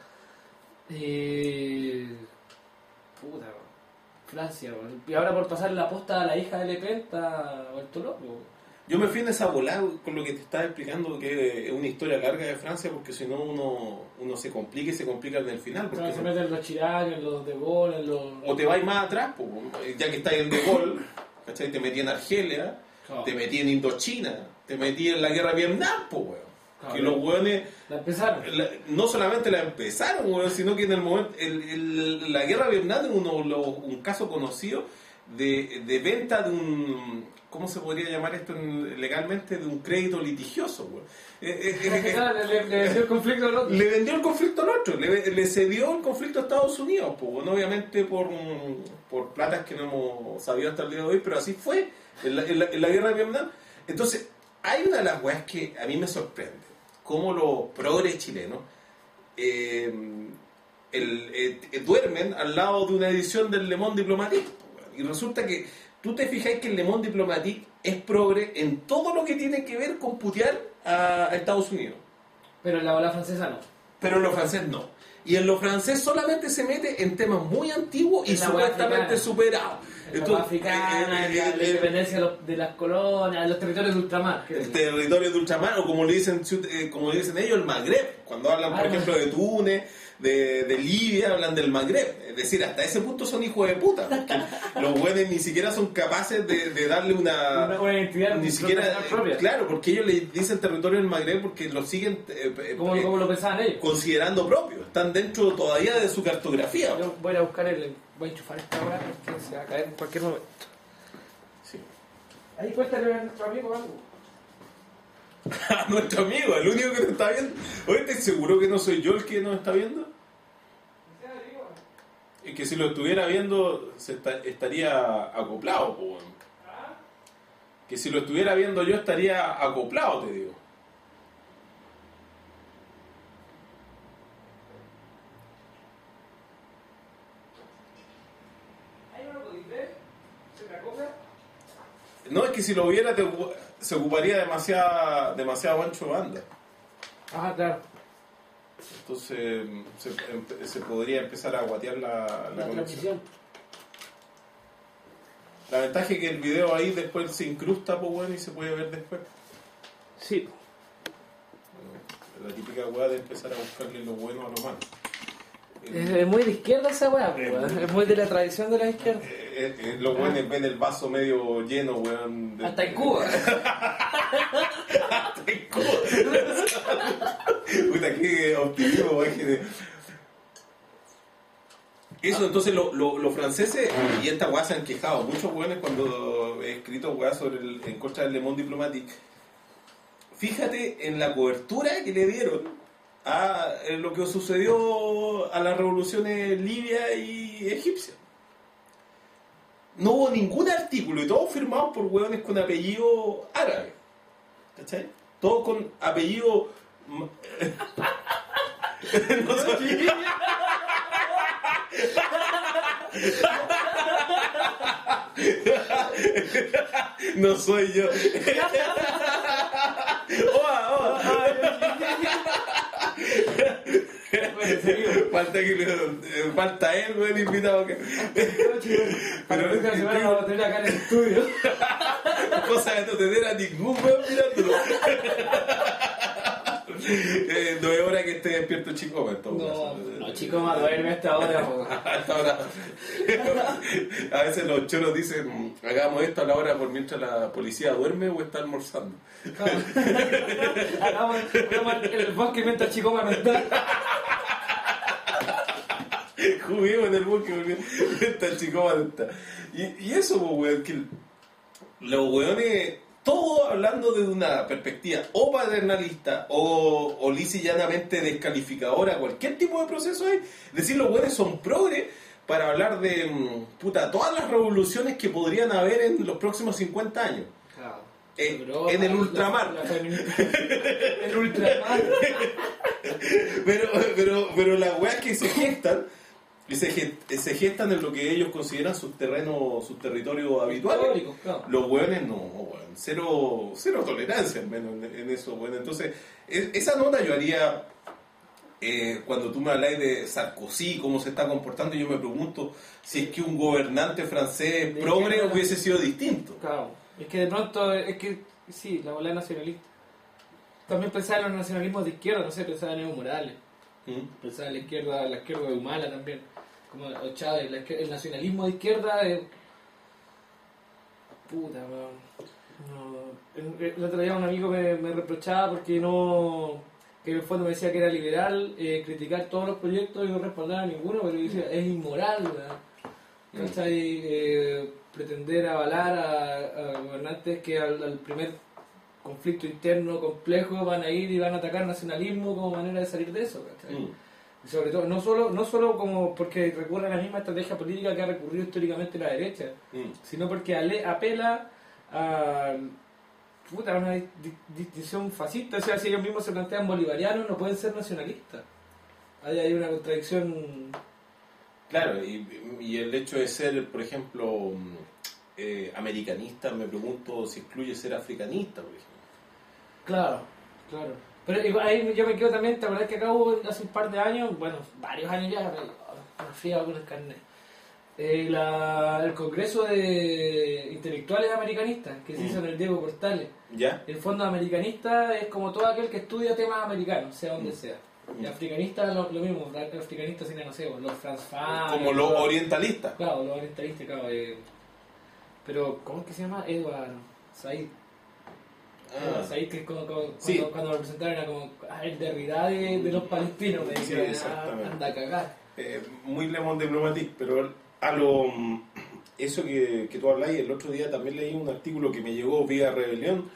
Speaker 1: Eh, puta, Francia, y ahora por pasar la posta a la hija de Le Pen está vuelto loco.
Speaker 2: Yo me fui en esa volada con lo que te estaba explicando, que es una historia larga de Francia, porque si no uno, uno se complica y se complica en el final. Porque
Speaker 1: claro, se meten en los Chirac, en los De Gaulle, en los...
Speaker 2: O te vais más atrás, pues, ya que estás en De Gaulle, ¿cachai? Te metí en Argelia, claro. Te metí en Indochina, te metí en la guerra de Vietnam, pues, weón. Claro, que los hueones
Speaker 1: la empezaron.
Speaker 2: La, no solamente la empezaron, weón, sino que en el momento el, el, la guerra de Vietnam es uno, lo, un caso conocido de, de venta de un, ¿cómo se podría llamar esto legalmente? De un crédito litigioso, weón. Eh, eh, eh,
Speaker 1: le, le, le vendió el conflicto al otro.
Speaker 2: Le vendió el conflicto al otro, le, le cedió el conflicto a Estados Unidos, pues, bueno, obviamente por, por platas que no hemos sabido hasta el día de hoy, pero así fue en la, en la, en la guerra de Vietnam. Entonces, hay una de las weas que a mí me sorprende. Cómo los progres chilenos eh, el, eh, duermen al lado de una edición del Le Monde Diplomatique. Y resulta que tú te fijas que el Le Monde Diplomatique es progre en todo lo que tiene que ver con putear a, a Estados Unidos.
Speaker 1: Pero en la ola francesa no.
Speaker 2: Pero en lo francés no. Y en lo francés solamente se mete en temas muy antiguos y supuestamente superados.
Speaker 1: En la africana, eh, eh, la independencia eh, de las colonias, los territorios de ultramar.
Speaker 2: El territorio de ultramar, o como le dicen, eh, como le dicen ellos, el Magreb. Cuando hablan, por ah, ejemplo, de Túnez, de, de Libia, hablan del Magreb. Es decir, hasta ese punto son hijos de puta. Porque los buenos ni siquiera son capaces de, de darle una...
Speaker 1: Una, una identidad
Speaker 2: ni siquiera propia. Claro, porque ellos le dicen territorio del Magreb porque lo siguen... Eh,
Speaker 1: ¿Cómo, eh, ¿Cómo lo pensaban ellos?
Speaker 2: Considerando propio. Están dentro todavía de su cartografía.
Speaker 1: Yo voy a buscar el... Voy a enchufar esta hora porque se va a caer en cualquier momento.
Speaker 2: Sí.
Speaker 1: Ahí cuéntale a nuestro amigo algo.
Speaker 2: A nuestro amigo, el único que nos está viendo. Oye, ¿estás seguro que no soy yo el que nos está viendo? Es que si lo estuviera viendo, se está, estaría acoplado, po, bueno. Que si lo estuviera viendo yo, estaría acoplado, te digo. No, es que si lo viera te, se ocuparía demasiada, demasiado ancho de banda.
Speaker 1: Ah, claro.
Speaker 2: Entonces se, se podría empezar a guatear la, la,
Speaker 1: La
Speaker 2: conexión.
Speaker 1: transmisión.
Speaker 2: La ventaja es que el video ahí después se incrusta, pues bueno, y se puede ver después.
Speaker 1: Sí.
Speaker 2: Bueno, la típica weá de empezar a buscarle lo bueno a lo malo.
Speaker 1: Es, es muy de izquierda esa weá, pues, weón. Es muy de la tradición de la izquierda.
Speaker 2: Eh, eh, los buenos ven el vaso medio lleno, weón. De,
Speaker 1: Hasta en Cuba.
Speaker 2: Hasta en Cuba. Puta, qué optimismo, weón. Eso, entonces los lo, lo franceses, y esta weá se han quejado muchos weones cuando he escrito weá sobre el, en contra del Le Monde Diplomatique. Fíjate en la cobertura que le dieron a lo que sucedió a las revoluciones libia y egipcia. No hubo ningún artículo y todos firmados por hueones con apellido árabe. ¿Cachai? Todos con apellido... no soy... no soy yo. ¡Oa, oa! Falta que falta él, buen invitado que.
Speaker 1: Para la próxima semana vamos a tener acá en el estudio.
Speaker 2: Cosa de no tener a ningún weón mirándolo. eh, no es hora que esté despierto Chicoma en todo
Speaker 1: No,
Speaker 2: caso.
Speaker 1: no, Chicoma duerme a esta hora.
Speaker 2: A esta hora. A veces los choros dicen, hagamos esto a la hora por mientras la policía duerme o está almorzando.
Speaker 1: Hagamos el bosque mientras Chicoma no está.
Speaker 2: Juguemos en el bosque mientras Chicoma no está. Y, y eso, pues, weón, que los weones, todo hablando desde una perspectiva o paternalista o, o lisa y llanamente descalificadora, cualquier tipo de proceso hay, decir los weones son progres para hablar de, puta, todas las revoluciones que podrían haber en los próximos cincuenta años.
Speaker 1: Claro.
Speaker 2: En,
Speaker 1: Europa,
Speaker 2: en el ultramar.
Speaker 1: La, la el ultramar.
Speaker 2: pero, pero, pero las weas que se gestan, se, se gestan en lo que ellos consideran sus terrenos, sus territorios habituales.
Speaker 1: Claro.
Speaker 2: Los weones no, weón. Cero, cero tolerancia al menos en, en eso, weón. Entonces, es, esa nota yo haría. Eh, cuando tú me hablas de Sarkozy, cómo se está comportando, yo me pregunto si es que un gobernante francés
Speaker 1: ¿De
Speaker 2: progre
Speaker 1: qué?
Speaker 2: hubiese sido distinto.
Speaker 1: Claro. Es que de pronto, es que, sí, la bola nacionalista. También pensaba en los nacionalismos de izquierda, no sé, pensaba en Evo Morales.
Speaker 2: ¿Mm?
Speaker 1: Pensaba en la izquierda, la izquierda de Humala también. Como o Chávez, la izquierda, el nacionalismo de izquierda es... Puta, weón. No. El, el otro día un amigo me, me reprochaba porque no... que en el fondo me decía que era liberal, eh, criticar todos los proyectos y no respaldar a ninguno, pero yo decía, es inmoral, ¿verdad? ¿Cachai? Eh, pretender avalar a, a gobernantes que al, al primer conflicto interno complejo van a ir y van a atacar nacionalismo como manera de salir de eso, ¿cachai? Mm. Y sobre todo, no solo, no solo como porque recurre a la misma estrategia política que ha recurrido históricamente la derecha, mm. sino porque ale, apela a... Puta, una di- distinción fascista, o sea, si ellos mismos se plantean bolivarianos, no pueden ser nacionalistas. Ahí hay una contradicción.
Speaker 2: Claro, y, y el hecho de ser, por ejemplo, eh, americanista, me pregunto si excluye ser africanista, por ejemplo.
Speaker 1: Claro, claro. Pero igual, ahí yo me quedo también, ¿te acuerdas que acá hubo hace un par de años, bueno, varios años ya, me fui con el carnet? Eh, la, el Congreso de Intelectuales Americanistas que se hizo en el Diego Portales.
Speaker 2: ¿Ya?
Speaker 1: El fondo americanista es como todo aquel que estudia temas americanos, sea donde sea. Y africanista lo, lo mismo, africanista sin no sé, los Franz Fanon,
Speaker 2: como los orientalistas.
Speaker 1: Claro, los orientalistas, claro. Eh, pero, ¿cómo es que se llama? Edward Said. Ah. Edward Said, que es como, como,
Speaker 2: sí.
Speaker 1: cuando, cuando lo presentaron era como ah, el Derrida de, de los palestinos, me
Speaker 2: sí,
Speaker 1: decía, ah, anda a cagar.
Speaker 2: Eh, muy Le Monde Diplomatique, pero a lo eso que, que tú habláis, el otro día también leí un artículo que me llegó vía Rebelión,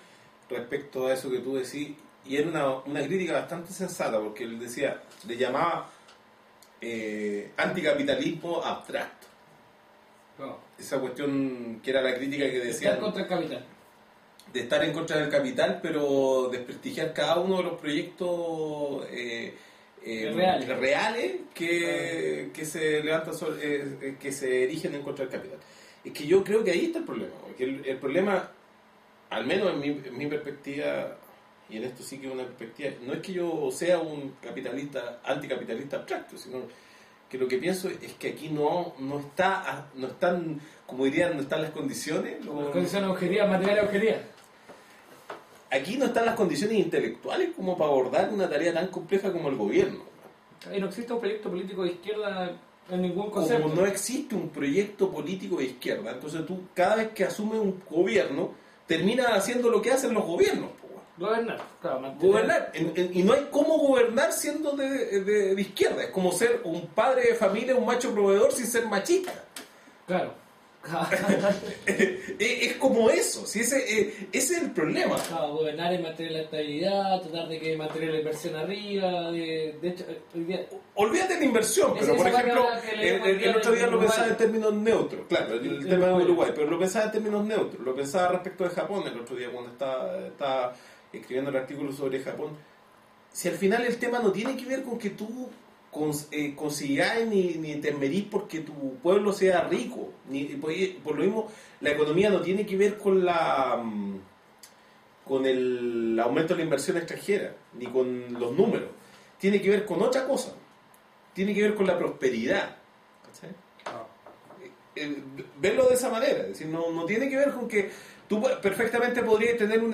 Speaker 2: respecto a eso que tú decís, y era una, una crítica bastante sensata, porque él decía, le llamaba eh, anticapitalismo abstracto.
Speaker 1: No.
Speaker 2: Esa cuestión que era la crítica que decía
Speaker 1: Estar contra el capital.
Speaker 2: de estar en contra del capital, pero desprestigiar cada uno de los proyectos eh, eh,
Speaker 1: reales.
Speaker 2: reales que, que se levantan sobre, eh, que se erigen en contra del capital. Es que yo creo que ahí está el problema, porque el, el problema, al menos en mi, en mi perspectiva, y en esto sí que es una perspectiva, no es que yo sea un capitalista, anticapitalista abstracto, sino que lo que pienso es que aquí no, no está, no están, como dirían, no están las condiciones.
Speaker 1: Las condiciones objetivas, materiales objetivas.
Speaker 2: Aquí no están las condiciones intelectuales como para abordar una tarea tan compleja como el gobierno.
Speaker 1: Y no existe un proyecto político de izquierda en ningún concepto.
Speaker 2: Como no existe un proyecto político de izquierda, entonces tú cada vez que asumes un gobierno, terminas haciendo lo que hacen los gobiernos.
Speaker 1: Gobernar, claro, mantener.
Speaker 2: Gobernar. En, en, y no hay cómo gobernar siendo de, de, de izquierda. Es como ser un padre de familia, un macho proveedor sin ser machista.
Speaker 1: Claro.
Speaker 2: es, es como eso. ¿Sí? Ese, ese es el problema.
Speaker 1: Claro, gobernar es mantener la estabilidad, tratar de que mantener la inversión arriba. De, de hecho, hoy día...
Speaker 2: Olvídate de la inversión, pero por ejemplo, el, el, el otro día lo pensaba en términos neutros. Claro, el, el tema de Uruguay, pero lo pensaba en términos neutros. Lo pensaba respecto de Japón el otro día cuando estaba. estaba escribiendo el artículo sobre Japón. Si al final el tema no tiene que ver con que tú cons, eh, consigáis ni, ni te merís porque tu pueblo sea rico, ni por, por lo mismo la economía no tiene que ver con la con el aumento de la inversión extranjera ni con los números, tiene que ver con otra cosa, tiene que ver con la prosperidad. ¿Cachai? Ah. Eh, eh, verlo de esa manera, es decir, no, no tiene que ver con que tú perfectamente podrías tener un